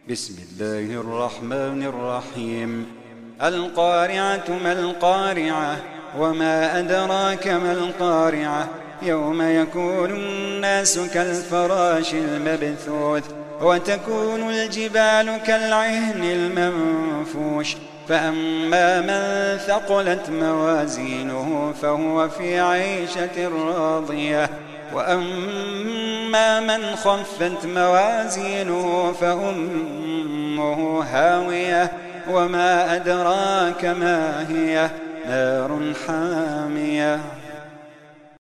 بسم الله الرحمن الرحيم. القارعة ما القارعة وما أدراك ما القارعة يوم يكون الناس كالفراش المبثوث وتكون الجبال كالعهن المنفوش فأما من ثقلت موازينه فهو في عيشة راضية وأما من خفت موازينه فأمه هاوية وما أدراك ما هي نار حامية.